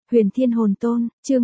Huyền Thiên Hồn Tôn, chương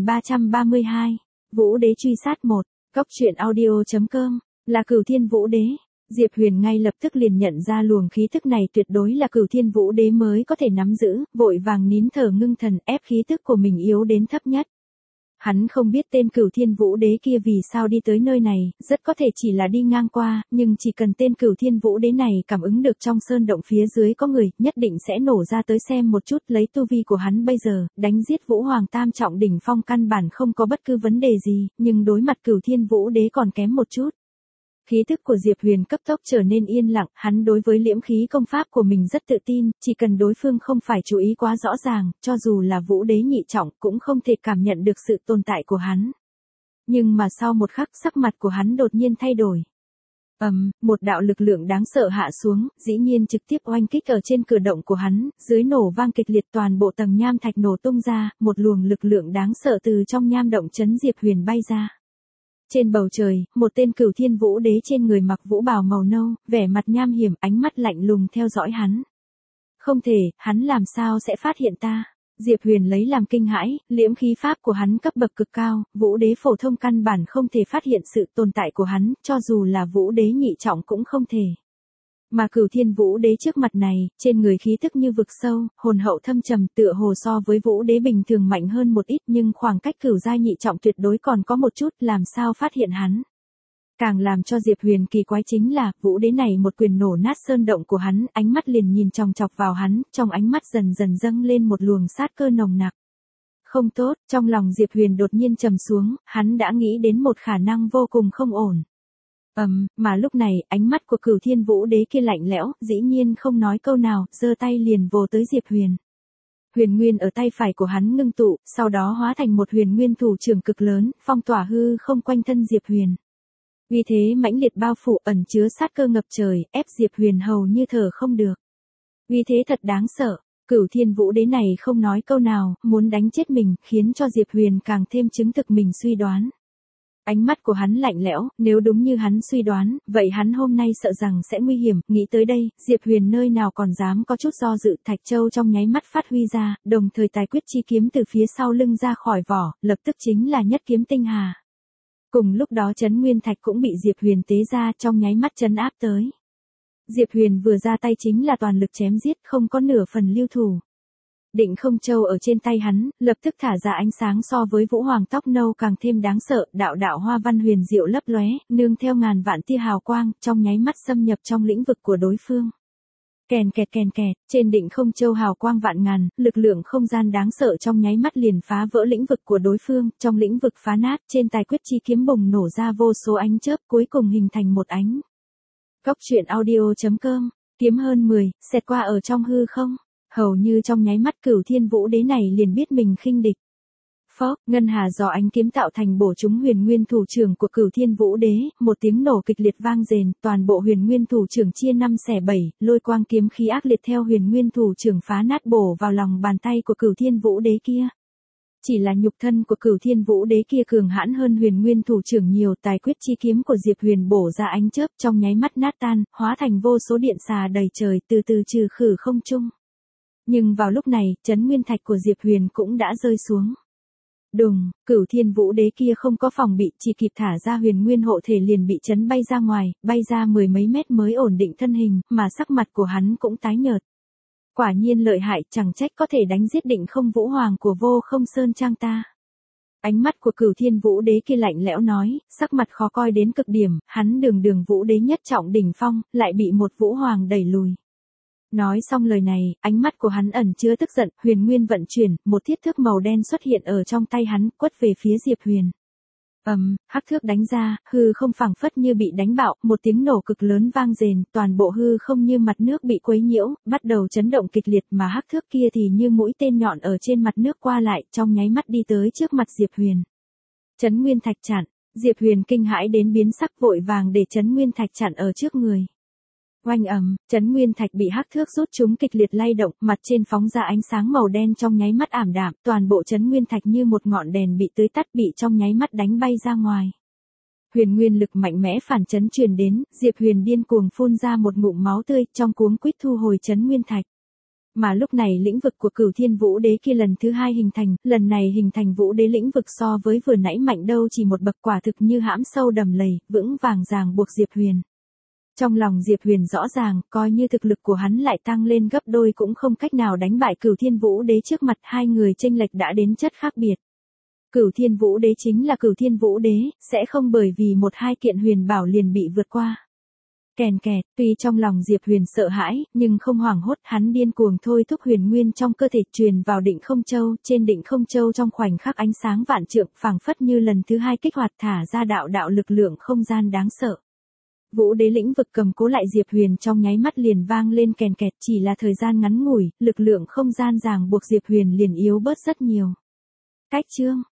1332, Vũ Đế truy sát 1, Cốc truyện audio.com, là Cửu Thiên Vũ Đế. Diệp Huyền ngay lập tức liền nhận ra luồng khí tức này tuyệt đối là Cửu Thiên Vũ Đế mới có thể nắm giữ, vội vàng nín thở ngưng thần ép khí tức của mình yếu đến thấp nhất. Hắn không biết tên Cửu Thiên Vũ Đế kia vì sao đi tới nơi này, rất có thể chỉ là đi ngang qua, nhưng chỉ cần tên Cửu Thiên Vũ Đế này cảm ứng được trong sơn động phía dưới có người, nhất định sẽ nổ ra tới xem một chút. Lấy tu vi của hắn bây giờ, đánh giết Vũ Hoàng Tam Trọng đỉnh phong căn bản không có bất cứ vấn đề gì, nhưng đối mặt Cửu Thiên Vũ Đế còn kém một chút. Khí thức của Diệp Huyền cấp tốc trở nên yên lặng, hắn đối với liễm khí công pháp của mình rất tự tin, chỉ cần đối phương không phải chú ý quá rõ ràng, cho dù là Vũ Đế nhị trọng cũng không thể cảm nhận được sự tồn tại của hắn. Nhưng mà sau một khắc sắc mặt của hắn đột nhiên thay đổi. Một đạo lực lượng đáng sợ hạ xuống, dĩ nhiên trực tiếp oanh kích ở trên cửa động của hắn, dưới nổ vang kịch liệt toàn bộ tầng nham thạch nổ tung ra, một luồng lực lượng đáng sợ từ trong nham động chấn Diệp Huyền bay ra. Trên bầu trời, một tên Cửu Thiên Vũ Đế trên người mặc vũ bào màu nâu, vẻ mặt nham hiểm, ánh mắt lạnh lùng theo dõi hắn. Không thể, hắn làm sao sẽ phát hiện ta? Diệp Huyền lấy làm kinh hãi, liễm khí pháp của hắn cấp bậc cực cao, Vũ Đế phổ thông căn bản không thể phát hiện sự tồn tại của hắn, cho dù là Vũ Đế nhị trọng cũng không thể. Mà Cửu Thiên Vũ Đế trước mặt này, trên người khí tức như vực sâu, hồn hậu thâm trầm, tựa hồ so với Vũ Đế bình thường mạnh hơn một ít, nhưng khoảng cách cửu giai nhị trọng tuyệt đối còn có một chút, làm sao phát hiện hắn. Càng làm cho Diệp Huyền kỳ quái chính là, Vũ Đế này một quyền nổ nát sơn động của hắn, ánh mắt liền nhìn chòng chọc vào hắn, trong ánh mắt dần dần dâng lên một luồng sát cơ nồng nặc. Không tốt, trong lòng Diệp Huyền đột nhiên trầm xuống, hắn đã nghĩ đến một khả năng vô cùng không ổn. Mà lúc này, ánh mắt của Cửu Thiên Vũ Đế kia lạnh lẽo, dĩ nhiên không nói câu nào, giơ tay liền vồ tới Diệp Huyền. Huyền nguyên ở tay phải của hắn ngưng tụ, sau đó hóa thành một huyền nguyên thủ trưởng cực lớn, phong tỏa hư không quanh thân Diệp Huyền. Vì thế mãnh liệt bao phủ ẩn chứa sát cơ ngập trời, ép Diệp Huyền hầu như thở không được. Vì thế thật đáng sợ, Cửu Thiên Vũ Đế này không nói câu nào, muốn đánh chết mình, khiến cho Diệp Huyền càng thêm chứng thực mình suy đoán. Ánh mắt của hắn lạnh lẽo, nếu đúng như hắn suy đoán, vậy hắn hôm nay sợ rằng sẽ nguy hiểm, nghĩ tới đây, Diệp Huyền nơi nào còn dám có chút do dự, Thạch Châu trong nháy mắt phát huy ra, đồng thời tài quyết chi kiếm từ phía sau lưng ra khỏi vỏ, lập tức chính là nhất kiếm tinh hà. Cùng lúc đó Chấn Nguyên Thạch cũng bị Diệp Huyền tế ra trong nháy mắt trấn áp tới. Diệp Huyền vừa ra tay chính là toàn lực chém giết, không có nửa phần lưu thủ. Định Không Châu ở trên tay hắn, lập tức thả ra ánh sáng so với Vũ Hoàng tóc nâu càng thêm đáng sợ, đạo đạo hoa văn huyền diệu lấp lóe, nương theo ngàn vạn tia hào quang, trong nháy mắt xâm nhập trong lĩnh vực của đối phương. Kèn kẹt, trên Định Không Châu hào quang vạn ngàn, lực lượng không gian đáng sợ trong nháy mắt liền phá vỡ lĩnh vực của đối phương, trong lĩnh vực phá nát, trên tài quyết chi kiếm bùng nổ ra vô số ánh chớp, cuối cùng hình thành một ánh. Cốc truyện audio.com, kiếm hơn 10, xẹt qua ở trong hư không. Hầu như trong nháy mắt Cửu Thiên Vũ Đế này liền biết mình khinh địch. Phốc, ngân hà do ánh kiếm tạo thành bổ trúng huyền nguyên thủ trưởng của Cửu Thiên Vũ Đế, một tiếng nổ kịch liệt vang rền, toàn bộ huyền nguyên thủ trưởng chia 5 xẻ 7, lôi quang kiếm khí ác liệt theo huyền nguyên thủ trưởng phá nát bổ vào lòng bàn tay của Cửu Thiên Vũ Đế kia. Chỉ là nhục thân của Cửu Thiên Vũ Đế kia cường hãn hơn huyền nguyên thủ trưởng nhiều, tài quyết chi kiếm của Diệp Huyền bổ ra ánh chớp trong nháy mắt nát tan, hóa thành vô số điện xà đầy trời, từ từ trừ khử không trung. Nhưng vào lúc này, Chấn Nguyên Thạch của Diệp Huyền cũng đã rơi xuống. Đùng, Cửu Thiên Vũ Đế kia không có phòng bị, chỉ kịp thả ra huyền nguyên hộ thể liền bị chấn bay ra ngoài, bay ra mười mấy mét mới ổn định thân hình, mà sắc mặt của hắn cũng tái nhợt. Quả nhiên lợi hại, chẳng trách có thể đánh giết Định Không Vũ Hoàng của Vô Không Sơn Trang ta. Ánh mắt của Cửu Thiên Vũ Đế kia lạnh lẽo nói, sắc mặt khó coi đến cực điểm, hắn đường Vũ Đế nhất trọng đỉnh phong, lại bị một Vũ Hoàng đẩy lùi. Nói xong lời này, ánh mắt của hắn ẩn chứa tức giận, huyền nguyên vận chuyển, một thiết thước màu đen xuất hiện ở trong tay hắn, quất về phía Diệp Huyền. Hắc thước đánh ra, hư không phảng phất như bị đánh bạo, một tiếng nổ cực lớn vang rền, toàn bộ hư không như mặt nước bị quấy nhiễu, bắt đầu chấn động kịch liệt, mà hắc thước kia thì như mũi tên nhọn ở trên mặt nước qua lại, trong nháy mắt đi tới trước mặt Diệp Huyền. Chấn Nguyên Thạch chặn, Diệp Huyền kinh hãi đến biến sắc, vội vàng để Chấn Nguyên Thạch chặn ở trước người. Oanh Chấn Nguyên Thạch bị hắc thước rút chúng kịch liệt lay động, mặt trên phóng ra ánh sáng màu đen trong nháy mắt ảm đạm, toàn bộ Chấn Nguyên Thạch như một ngọn đèn bị tưới tắt, bị trong nháy mắt đánh bay ra ngoài. Huyền nguyên lực mạnh mẽ phản chấn truyền đến, Diệp Huyền điên cuồng phun ra một ngụm máu tươi, trong cuống quýt thu hồi Chấn Nguyên Thạch. Mà lúc này lĩnh vực của Cửu Thiên Vũ Đế kia lần thứ hai hình thành, lần này hình thành Vũ Đế lĩnh vực so với vừa nãy mạnh đâu chỉ một bậc, quả thực như hãm sâu đầm lầy, vững vàng ràng buộc Diệp Huyền. Trong lòng Diệp Huyền rõ ràng, coi như thực lực của hắn lại tăng lên gấp đôi cũng không cách nào đánh bại Cửu Thiên Vũ Đế, trước mặt hai người chênh lệch đã đến chất khác biệt. Cửu Thiên Vũ Đế chính là Cửu Thiên Vũ Đế, sẽ không bởi vì một hai kiện huyền bảo liền bị vượt qua. Kèn kẹt, tuy trong lòng Diệp Huyền sợ hãi, nhưng không hoảng hốt, hắn điên cuồng thôi thúc huyền nguyên trong cơ thể truyền vào Định Không Châu, trên Định Không Châu trong khoảnh khắc ánh sáng vạn trượng, phảng phất như lần thứ hai kích hoạt thả ra đạo đạo lực lượng không gian đáng sợ. Vũ Đế lĩnh vực cầm cố lại Diệp Huyền trong nháy mắt liền vang lên kèn kẹt, chỉ là thời gian ngắn ngủi, lực lượng không gian ràng buộc Diệp Huyền liền yếu bớt rất nhiều. Cách chương